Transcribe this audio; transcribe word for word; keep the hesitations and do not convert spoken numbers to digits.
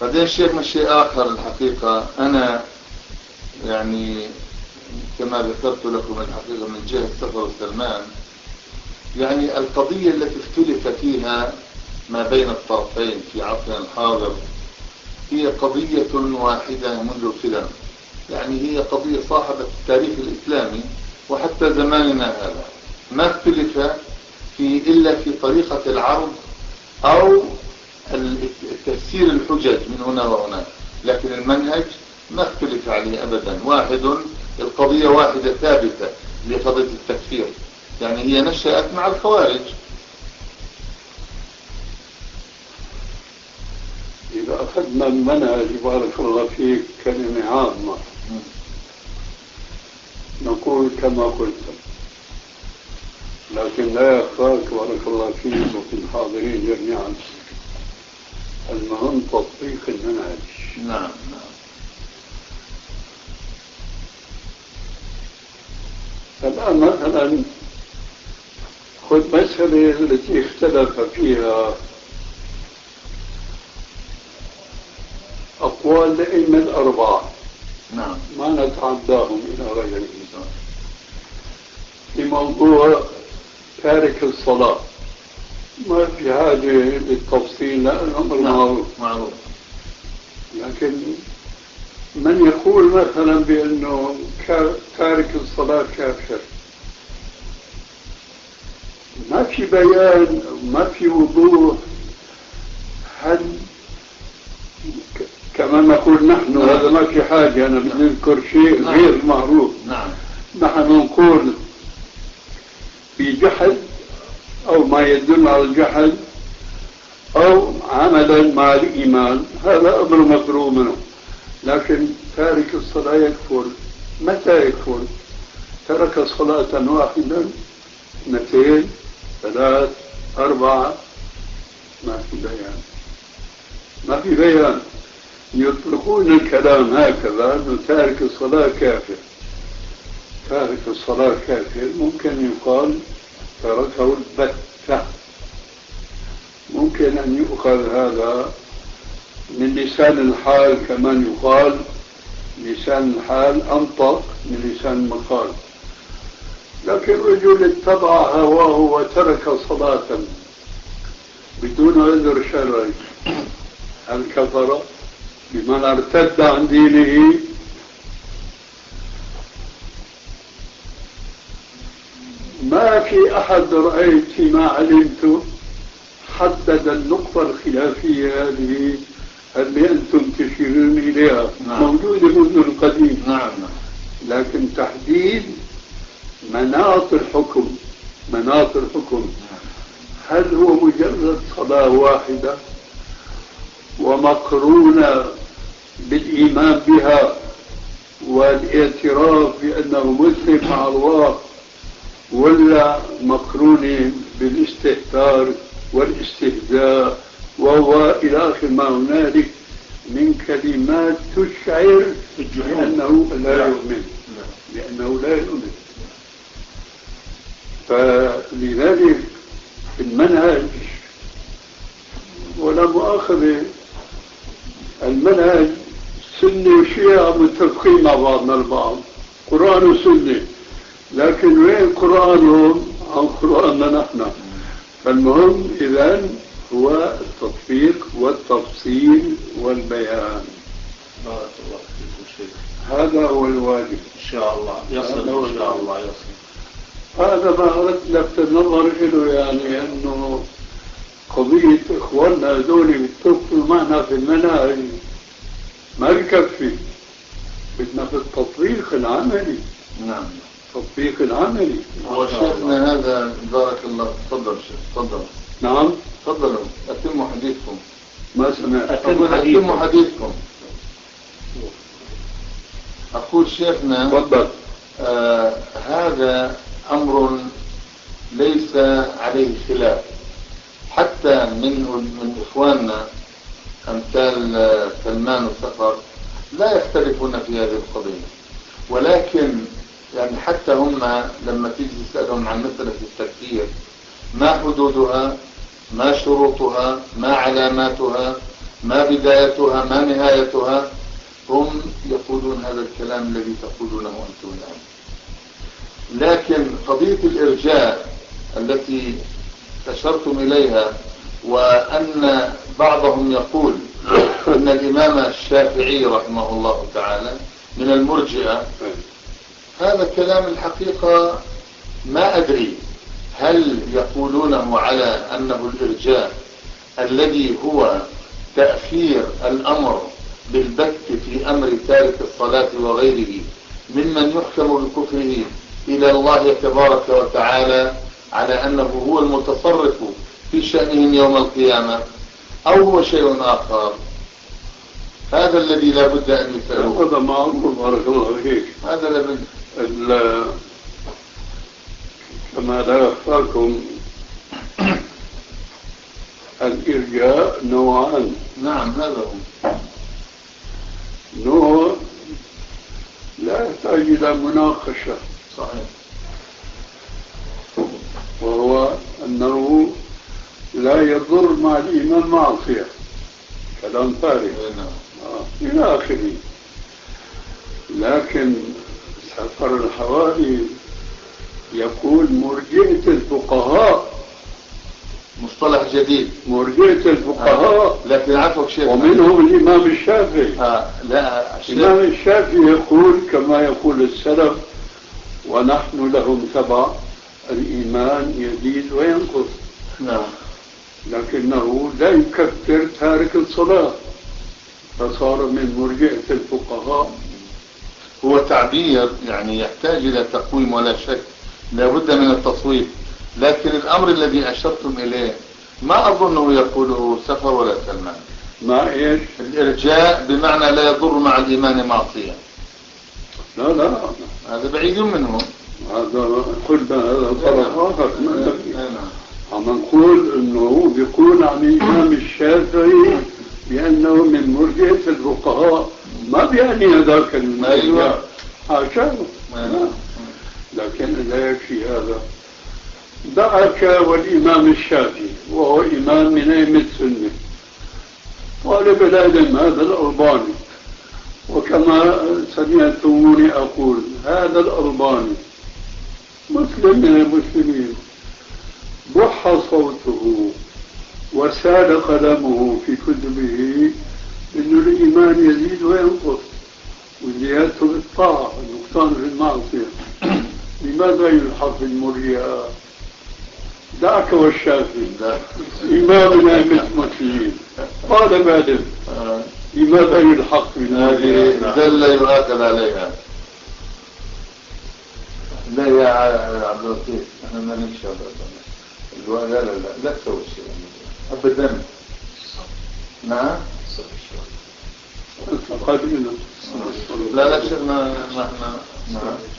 بعدين شيخنا شيء آخر الحقيقة، أنا يعني كما ذكرت لكم الحقيقة من جهة سفر سلمان، يعني القضية التي اختلف فيها ما بين الطرفين في عصرنا الحاضر هي قضية واحدة منذ القدم، يعني هي قضية صاحبة التاريخ الإسلامي وحتى زماننا هذا، ما اختلف في إلا في طريقة العرض أو تفسير الحجج من هنا وهناك، لكن المنهج ما اختلف عليه أبدا، واحد، القضية واحدة ثابتة لقضية التكفير، يعني هي نشأت مع الخوارج. إذا أخذنا المنهج بارك الله فيك كلمة عامة نقول كما قلت، لكن لا يخفاك بارك الله فيك وفي الحاضرين جميعا المهم تطبيق المنهج. نعم نعم. الآن مثلا خذ مسألة التي اختلف فيها أقوال الأئمة الأربعة، نعم، ما نتعداهم إلى غيره، في موضوع تارك الصلاة ما في حاجة للتفصيل لأن الأمر معروف معروف. لكن من يقول مثلا بأنه تارك الصلاة كافر، ما في بيان، ما في وضوح، هل كما نقول نحن نعم. هذا ما في حاجة، أنا بدي أذكر شيء نعم. غير معروف. نعم. نحن نقول بجحد أو ما يدل على الجحد أو عملا مع الإيمان، هذا أمر مفروغ منه. لكن تارك الصلاة يكفر، متى يكفر؟ ترك صلاة واحدا، اثنتين، ثلاث، أربعة، ما في بيان، ما في بيان. يطلقون الكلام هكذا أنه تارك الصلاة كافر. تارك الصلاة كافر ممكن يقال تركه البتة، ممكن أن يؤخذ هذا من لسان الحال، كمان يقال لسان الحال أنطق من لسان المقال. لكن رجل اتبع هواه وترك صلاة بدون عذر شرعي، هل كفر؟ بمن ارتد عن دينه؟ ما في أحد رأيت فيما علمت حدد النقطة الخلافية هذه اللي أنتم تشيرون إليها. نعم. موجودة منذ القديم. نعم. لكن تحديد مناط الحكم، مناط الحكم، هل هو مجرد صلاة واحدة ومقرونة بالإيمان بها والاعتراف بأنه مسلم مع الله، ولا مقرونة بالاستهتار والاستهزاء وهو إلى آخر ما هنالك من كلمات تشعر بأنه لا يؤمن، لأنه لا يؤمن. فلذلك المنهج ولا مؤاخذة، المنهج سنة وشيعة متفقين مع بعضنا البعض، قرآن وسنة، لكن وين قرآنهم عن قرآننا نحن؟ فالمهم إذن هو التطبيق والتفصيل والبيان. بارك الله فيكم شيخ. هذا هو الواجب إن شاء الله يصل، إن شاء الله يصل. هذا ما أردت لفت النظر إله، يعني أنه قضية إخواننا هذول بيتفقوا معنا في المناهج ما بكفي، بدنا في التطبيق العملي. نعم. التطبيق العملي. وشيخنا هذا بارك الله. تفضل شيخ، تفضل. نعم. تفضلوا أتموا حديثكم. ما سمعت. أتموا حديثكم. أقول شيخنا تفضل. آه هذا أمر ليس عليه خلاف، حتى من من إخواننا أمثال سلمان وسفر لا يختلفون في هذه القضية، ولكن يعني حتى هم لما تيجي تسألهم عن مسألة التكفير ما حدودها، ما شروطها، ما علاماتها، ما بدايتها ما نهايتها، هم يقولون هذا الكلام الذي تقولونه أنتم الآن. لكن قضية الإرجاء التي أشرتم إليها، وأن بعضهم يقول أن الإمام الشافعي رحمه الله تعالى من المرجئة، هذا كلام الحقيقة ما أدري هل يقولونه على أنه الإرجاء الذي هو تأخير الأمر بالبت في أمر تارك الصلاة وغيره ممن يحكم بكفره إلى الله تبارك وتعالى على أنه هو المتصرف في شأنهم يوم القيامة، أو هو شيء آخر. هذا الذي لا بد أن يفعله. هذا معروف بارك الله فيك. هذا لا بد. كما لا يخفاكم الإرجاء نوعان. نعم هذا هو. نوع لا يحتاج إلى مناقشة. صحيح. وهو أنه لا يضر مع الإيمان معصية، كلام فارغ إلى آخره. لكن سفر الحوالي يقول مرجئة الفقهاء، مصطلح جديد، مرجئة الفقهاء. آه. لكن عفوك شيخ، ومنهم الإمام الشافعي. آه. لا الشيخ. الإمام الشافعي يقول كما يقول السلف: ونحن لهم تبع، الإيمان يزيد وينقص. نعم. لكنه لا يكفر تارك الصلاة، فصار من مرجئة الفقهاء. هو تعبير يعني يحتاج إلى تقويم ولا شك، لا بد من التصويب. لكن الأمر الذي أشرتم إليه ما أظنه يقوله سفر ولا سلمان. ما إيش؟ الإرجاء بمعنى لا يضر مع الإيمان معصية. لا لا، هذا بعيد منه. هذا قلنا هذا طرف آخر. عم نقول إنه بيقول عن الإمام الشافعي بأنه من مرجئة الفقهاء، ما بيعني هذاك المرجع عشانه. لكن لا يكفي هذا. دعك والإمام الشافعي وهو إمام من أئمة السنة، طالب العلم هذا الألباني، وكما سمعتموني أقول هذا الألباني مسلم من المسلمين، بح صوته وسال قلمه في كتبه إنه الإيمان يزيد وينقص، وزيادته بالطاعة والنقصان في المعصية. لماذا يلحق المرجئة؟ دعك والشافعي إمام أئمة المسلمين قال بعد لماذا يلحق هذه دلة يؤاخذ عليها. لا يا عبد اللطيف، احنا ما نمشي لا لا لا لا تسوي شيء ابدا. نعم قال لا لا شيخ ما ما